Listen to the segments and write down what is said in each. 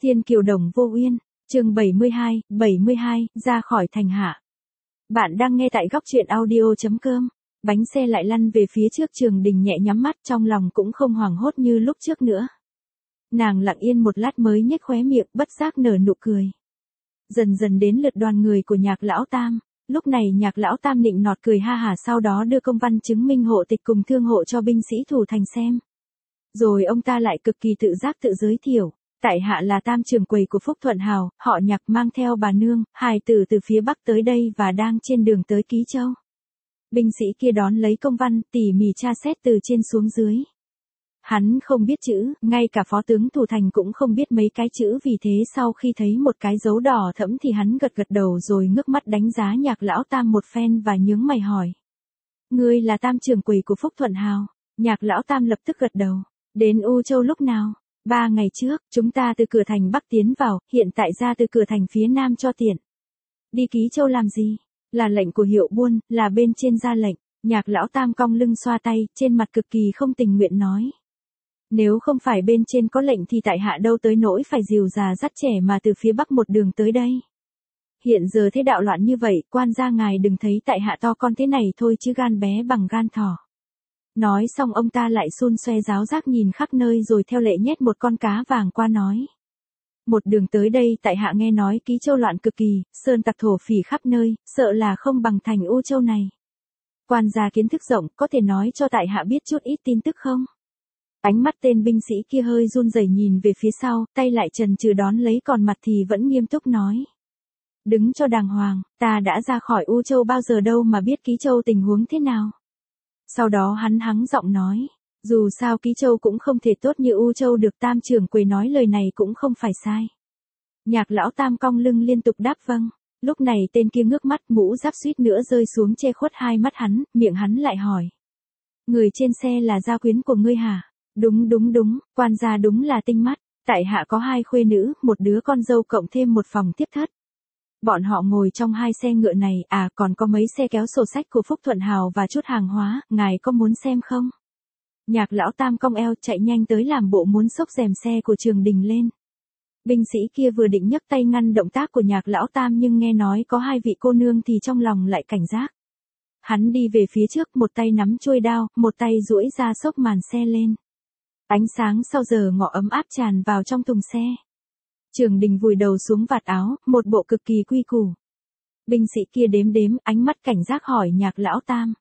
Thiên kiều đồng vô uyên, chương 72, ra khỏi thành hạ. Bạn đang nghe tại góc truyện audio.com. Bánh xe lại lăn về phía trước, Trường Đình nhẹ nhắm mắt, trong lòng cũng không hoảng hốt như lúc trước nữa. Nàng lặng yên một lát mới nhếch khóe miệng, bất giác nở nụ cười. Dần dần đến lượt đoàn người của Nhạc lão tam. Lúc này Nhạc lão tam nịnh nọt cười ha hả, sau đó đưa công văn chứng minh hộ tịch cùng thương hộ cho binh sĩ thủ thành xem. Rồi ông ta lại cực kỳ tự giác tự giới thiệu. Tại hạ là tam trưởng quầy của Phúc Thuận Hào, họ Nhạc, mang theo bà nương, hài tử từ phía bắc tới đây và đang trên đường tới Ký Châu. Binh sĩ kia đón lấy công văn, tỉ mỉ tra xét từ trên xuống dưới. Hắn không biết chữ, ngay cả phó tướng thủ thành cũng không biết mấy cái chữ, vì thế sau khi thấy một cái dấu đỏ thẫm thì hắn gật gật đầu rồi ngước mắt đánh giá Nhạc lão tam một phen và nhướng mày hỏi. Ngươi là tam trưởng quầy của Phúc Thuận Hào? Nhạc lão tam lập tức gật đầu. Đến U Châu lúc nào? 3 ngày trước, chúng ta từ cửa thành Bắc tiến vào, hiện tại ra từ cửa thành phía Nam cho tiện. Đi Ký Châu làm gì? Là lệnh của hiệu buôn, là bên trên ra lệnh. Nhạc lão tam cong lưng xoa tay, trên mặt cực kỳ không tình nguyện nói. Nếu không phải bên trên có lệnh thì tại hạ đâu tới nỗi phải dìu già dắt trẻ mà từ phía Bắc một đường tới đây. Hiện giờ thế đạo loạn như vậy, quan gia ngài đừng thấy tại hạ to con thế này thôi chứ gan bé bằng gan thỏ. Nói xong ông ta lại xun xoe giáo giác nhìn khắp nơi rồi theo lệ nhét một con cá vàng qua nói. Một đường tới đây tại hạ nghe nói Ký Châu loạn cực kỳ, sơn tặc thổ phỉ khắp nơi, sợ là không bằng thành U Châu này. Quan gia kiến thức rộng, có thể nói cho tại hạ biết chút ít tin tức không? Ánh mắt tên binh sĩ kia hơi run rẩy nhìn về phía sau, tay lại chần chừ đón lấy, còn mặt thì vẫn nghiêm túc nói. Đứng cho đàng hoàng, ta đã ra khỏi U Châu bao giờ đâu mà biết Ký Châu tình huống thế nào. Sau đó hắn hắng giọng nói, dù sao Ký Châu cũng không thể tốt như U Châu được, tam trưởng quầy nói lời này cũng không phải sai. Nhạc lão tam cong lưng liên tục đáp vâng. Lúc này tên kia ngước mắt, mũ giáp suýt nữa rơi xuống che khuất hai mắt hắn, miệng hắn lại hỏi. Người trên xe là gia quyến của ngươi hả? Đúng, quan gia đúng là tinh mắt, tại hạ có 2 khuê nữ, một đứa con dâu cộng thêm một phòng tiếp thất. Bọn họ ngồi trong 2 xe ngựa này, còn có mấy xe kéo sổ sách của Phúc Thuận Hào và chút hàng hóa, ngài có muốn xem không? Nhạc lão tam cong eo chạy nhanh tới làm bộ muốn xốc rèm xe của Trường Đình lên. Binh sĩ kia vừa định nhấc tay ngăn động tác của Nhạc lão tam nhưng nghe nói có 2 vị cô nương thì trong lòng lại cảnh giác. Hắn đi về phía trước, một tay nắm chuôi đao, một tay duỗi ra xốc màn xe lên. Ánh sáng sau giờ ngọ ấm áp tràn vào trong thùng xe. Trường Đình vùi đầu xuống vạt áo, một bộ cực kỳ quy củ. Binh sĩ kia đếm, ánh mắt cảnh giác hỏi Nhạc lão tam.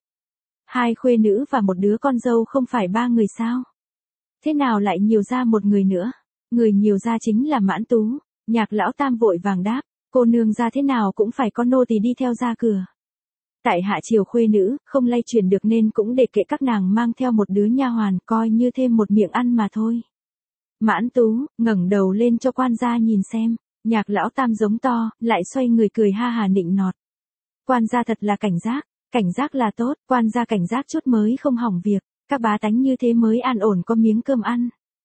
2 khuê nữ và một đứa con dâu không phải 3 người sao? Thế nào lại nhiều ra một người nữa? Người nhiều ra chính là Mãn Tú. Nhạc lão tam vội vàng đáp, cô nương ra thế nào cũng phải có nô tỳ đi theo ra cửa. Tại hạ chiều khuê nữ, không lay chuyển được nên cũng để kệ các nàng mang theo một đứa nha hoàn, coi như thêm một miệng ăn mà thôi. Mãn Tú ngẩng đầu lên cho quan gia nhìn xem. Nhạc lão tam giống to, lại xoay người cười ha hà nịnh nọt. Quan gia thật là cảnh giác là tốt, quan gia cảnh giác chút mới không hỏng việc, các bá tánh như thế mới an ổn có miếng cơm ăn.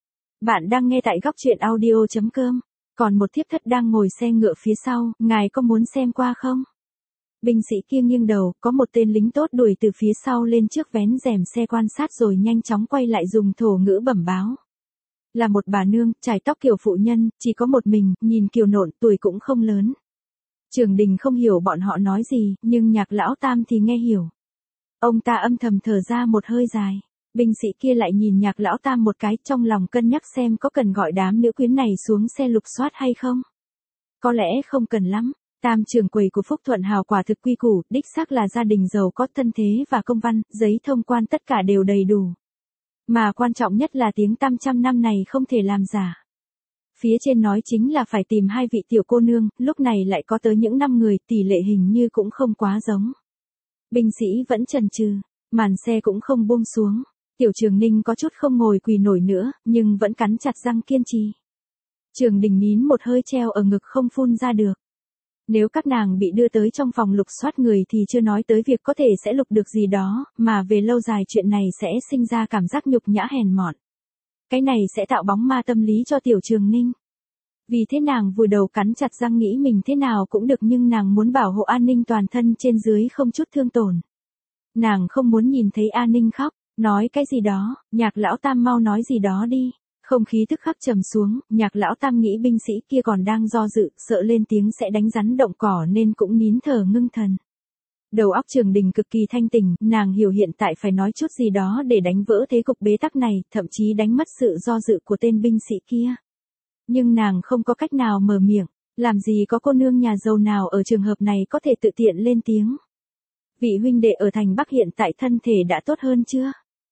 Bạn đang nghe tại góc truyện audio.com, còn một thiếp thất đang ngồi xe ngựa phía sau, ngài có muốn xem qua không? Binh sĩ kia nghiêng đầu, có một tên lính tốt đuổi từ phía sau lên trước vén rèm xe quan sát rồi nhanh chóng quay lại dùng thổ ngữ bẩm báo. Là một bà nương, trải tóc kiểu phụ nhân, chỉ có một mình, nhìn kiều nộn, tuổi cũng không lớn. Trường Đình không hiểu bọn họ nói gì, nhưng Nhạc lão tam thì nghe hiểu. Ông ta âm thầm thở ra một hơi dài. Binh sĩ kia lại nhìn Nhạc lão tam một cái, trong lòng cân nhắc xem có cần gọi đám nữ quyến này xuống xe lục soát hay không. Có lẽ không cần lắm. Tam trưởng quầy của Phúc Thuận Hào quả thực quy củ, đích xác là gia đình giàu có, thân thế và công văn, giấy thông quan tất cả đều đầy đủ. Mà quan trọng nhất là tiếng tăm trăm năm này không thể làm giả. Phía trên nói chính là phải tìm 2 vị tiểu cô nương, lúc này lại có tới những 5 người, tỷ lệ hình như cũng không quá giống. Binh sĩ vẫn chần chừ, màn xe cũng không buông xuống. Tiểu Trường Ninh có chút không ngồi quỳ nổi nữa, nhưng vẫn cắn chặt răng kiên trì. Trường Đình nín một hơi treo ở ngực không phun ra được. Nếu các nàng bị đưa tới trong phòng lục soát người thì chưa nói tới việc có thể sẽ lục được gì đó, mà về lâu dài chuyện này sẽ sinh ra cảm giác nhục nhã hèn mọn. Cái này sẽ tạo bóng ma tâm lý cho Tiểu Trường Ninh. Vì thế nàng vùi đầu cắn chặt răng nghĩ mình thế nào cũng được, nhưng nàng muốn bảo hộ An Ninh toàn thân trên dưới không chút thương tổn. Nàng không muốn nhìn thấy An Ninh khóc, nói cái gì đó, Nhạc lão tam mau nói gì đó đi. Không khí tức khắc trầm xuống, Nhạc lão tam nghĩ binh sĩ kia còn đang do dự, sợ lên tiếng sẽ đánh rắn động cỏ nên cũng nín thở ngưng thần. Đầu óc Trường Đình cực kỳ thanh tỉnh, nàng hiểu hiện tại phải nói chút gì đó để đánh vỡ thế cục bế tắc này, thậm chí đánh mất sự do dự của tên binh sĩ kia. Nhưng nàng không có cách nào mở miệng, làm gì có cô nương nhà giàu nào ở trường hợp này có thể tự tiện lên tiếng. Vị huynh đệ ở thành Bắc hiện tại thân thể đã tốt hơn chưa?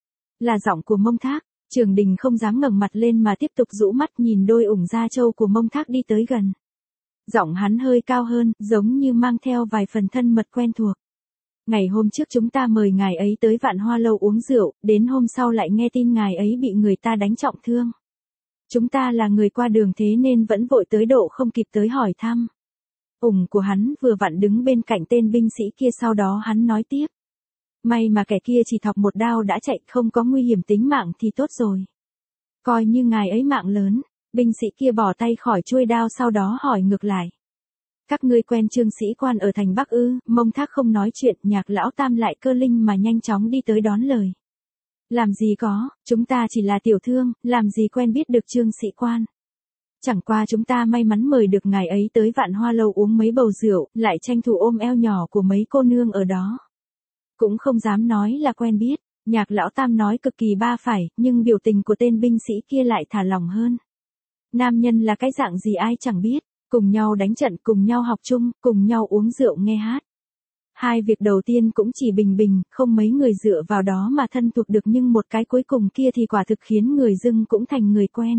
Là giọng của Mông Thác. Trường Đình không dám ngẩng mặt lên mà tiếp tục rũ mắt nhìn đôi ủng da trâu của Mông Thác đi tới gần. Giọng hắn hơi cao hơn, giống như mang theo vài phần thân mật quen thuộc. Ngày hôm trước chúng ta mời ngài ấy tới Vạn Hoa Lâu uống rượu, đến hôm sau lại nghe tin ngài ấy bị người ta đánh trọng thương. Chúng ta là người qua đường thế nên vẫn vội tới độ không kịp tới hỏi thăm. Ủng của hắn vừa vặn đứng bên cạnh tên binh sĩ kia, sau đó hắn nói tiếp. May mà kẻ kia chỉ thọc một đao đã chạy, không có nguy hiểm tính mạng thì tốt rồi. Coi như ngài ấy mạng lớn. Binh sĩ kia bỏ tay khỏi chuôi đao, sau đó hỏi ngược lại. Các ngươi quen Trương sĩ quan ở thành Bắc ư? Mông Thác không nói chuyện, Nhạc lão tam lại cơ linh mà nhanh chóng đi tới đón lời. Làm gì có, chúng ta chỉ là tiểu thương, làm gì quen biết được Trương sĩ quan. Chẳng qua chúng ta may mắn mời được ngài ấy tới Vạn Hoa Lâu uống mấy bầu rượu, lại tranh thủ ôm eo nhỏ của mấy cô nương ở đó. Cũng không dám nói là quen biết, Nhạc lão tam nói cực kỳ ba phải, nhưng biểu tình của tên binh sĩ kia lại thả lỏng hơn. Nam nhân là cái dạng gì ai chẳng biết, cùng nhau đánh trận, cùng nhau học chung, cùng nhau uống rượu nghe hát. Hai việc đầu tiên cũng chỉ bình bình, không mấy người dựa vào đó mà thân thuộc được, nhưng một cái cuối cùng kia thì quả thực khiến người dưng cũng thành người quen.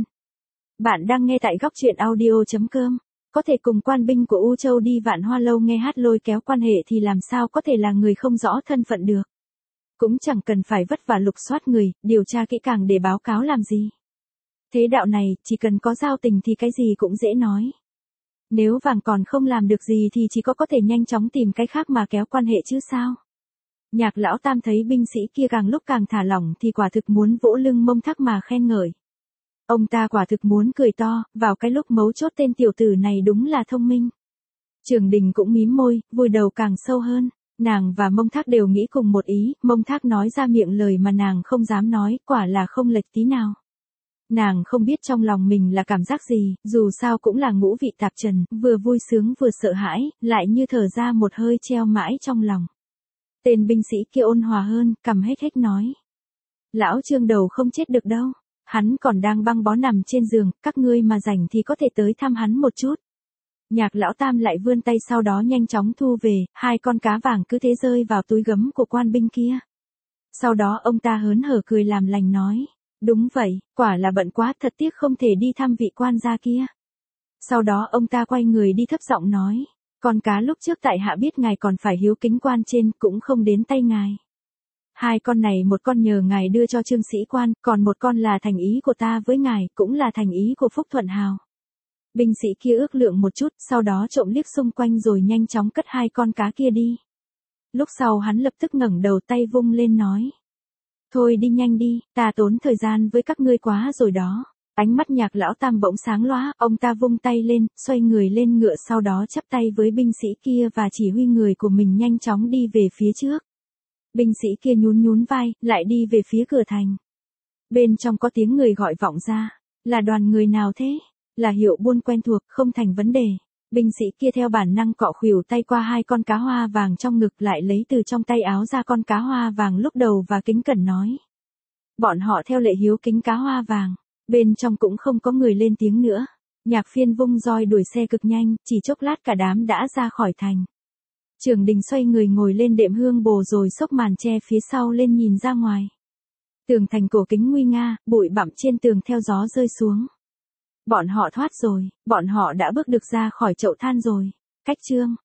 Bạn đang nghe tại góc truyện audio.com. Có thể cùng quan binh của U Châu đi Vạn Hoa Lâu nghe hát lôi kéo quan hệ thì làm sao có thể là người không rõ thân phận được. Cũng chẳng cần phải vất vả lục soát người, điều tra kỹ càng để báo cáo làm gì. Thế đạo này, chỉ cần có giao tình thì cái gì cũng dễ nói. Nếu vàng còn không làm được gì thì chỉ có thể nhanh chóng tìm cái khác mà kéo quan hệ chứ sao. Nhạc lão tam thấy binh sĩ kia càng lúc càng thả lỏng thì quả thực muốn vỗ lưng Mông Thác mà khen ngợi. Ông ta quả thực muốn cười to, vào cái lúc mấu chốt tên tiểu tử này đúng là thông minh. Trường Đình cũng mím môi, vùi đầu càng sâu hơn. Nàng và Mông Thác đều nghĩ cùng một ý, Mông Thác nói ra miệng lời mà nàng không dám nói, quả là không lệch tí nào. Nàng không biết trong lòng mình là cảm giác gì, dù sao cũng là ngũ vị tạp trần, vừa vui sướng vừa sợ hãi, lại như thở ra một hơi treo mãi trong lòng. Tên binh sĩ kia ôn hòa hơn, cằm hết hết nói. Lão Trương đầu không chết được đâu, hắn còn đang băng bó nằm trên giường, các ngươi mà rảnh thì có thể tới thăm hắn một chút. Nhạc lão tam lại vươn tay, sau đó nhanh chóng thu về, hai con cá vàng cứ thế rơi vào túi gấm của quan binh kia. Sau đó ông ta hớn hở cười làm lành nói. Đúng vậy, quả là bận quá, thật tiếc không thể đi thăm vị quan gia kia. Sau đó ông ta quay người đi thấp giọng nói. Con cá lúc trước tại hạ biết ngài còn phải hiếu kính quan trên, cũng không đến tay ngài. Hai con này, một con nhờ ngài đưa cho Trương sĩ quan, còn một con là thành ý của ta với ngài, cũng là thành ý của Phúc Thuận Hào. Binh sĩ kia ước lượng một chút, sau đó trộm liếc xung quanh rồi nhanh chóng cất hai con cá kia đi. Lúc sau hắn lập tức ngẩng đầu, tay vung lên nói. Thôi đi nhanh đi, ta tốn thời gian với các ngươi quá rồi đó. Ánh mắt Nhạc lão tam bỗng sáng lóa, ông ta vung tay lên, xoay người lên ngựa, sau đó chắp tay với binh sĩ kia và chỉ huy người của mình nhanh chóng đi về phía trước. Binh sĩ kia nhún nhún vai, lại đi về phía cửa thành. Bên trong có tiếng người gọi vọng ra. Là đoàn người nào thế? Là Hiệu Buôn quen thuộc, không thành vấn đề. Binh sĩ kia theo bản năng cọ khuỷu tay qua hai con cá hoa vàng trong ngực, lại lấy từ trong tay áo ra con cá hoa vàng lúc đầu và kính cẩn nói. Bọn họ theo lệ hiếu kính cá hoa vàng. Bên trong cũng không có người lên tiếng nữa. Nhạc Phiên vung roi đuổi xe cực nhanh, chỉ chốc lát cả đám đã ra khỏi thành. Trường Đình xoay người ngồi lên đệm hương bồ rồi xốc màn che phía sau lên nhìn ra ngoài. Tường thành cổ kính nguy nga, bụi bặm trên tường theo gió rơi xuống. Bọn họ thoát rồi, bọn họ đã bước được ra khỏi chậu than rồi. Cách Trương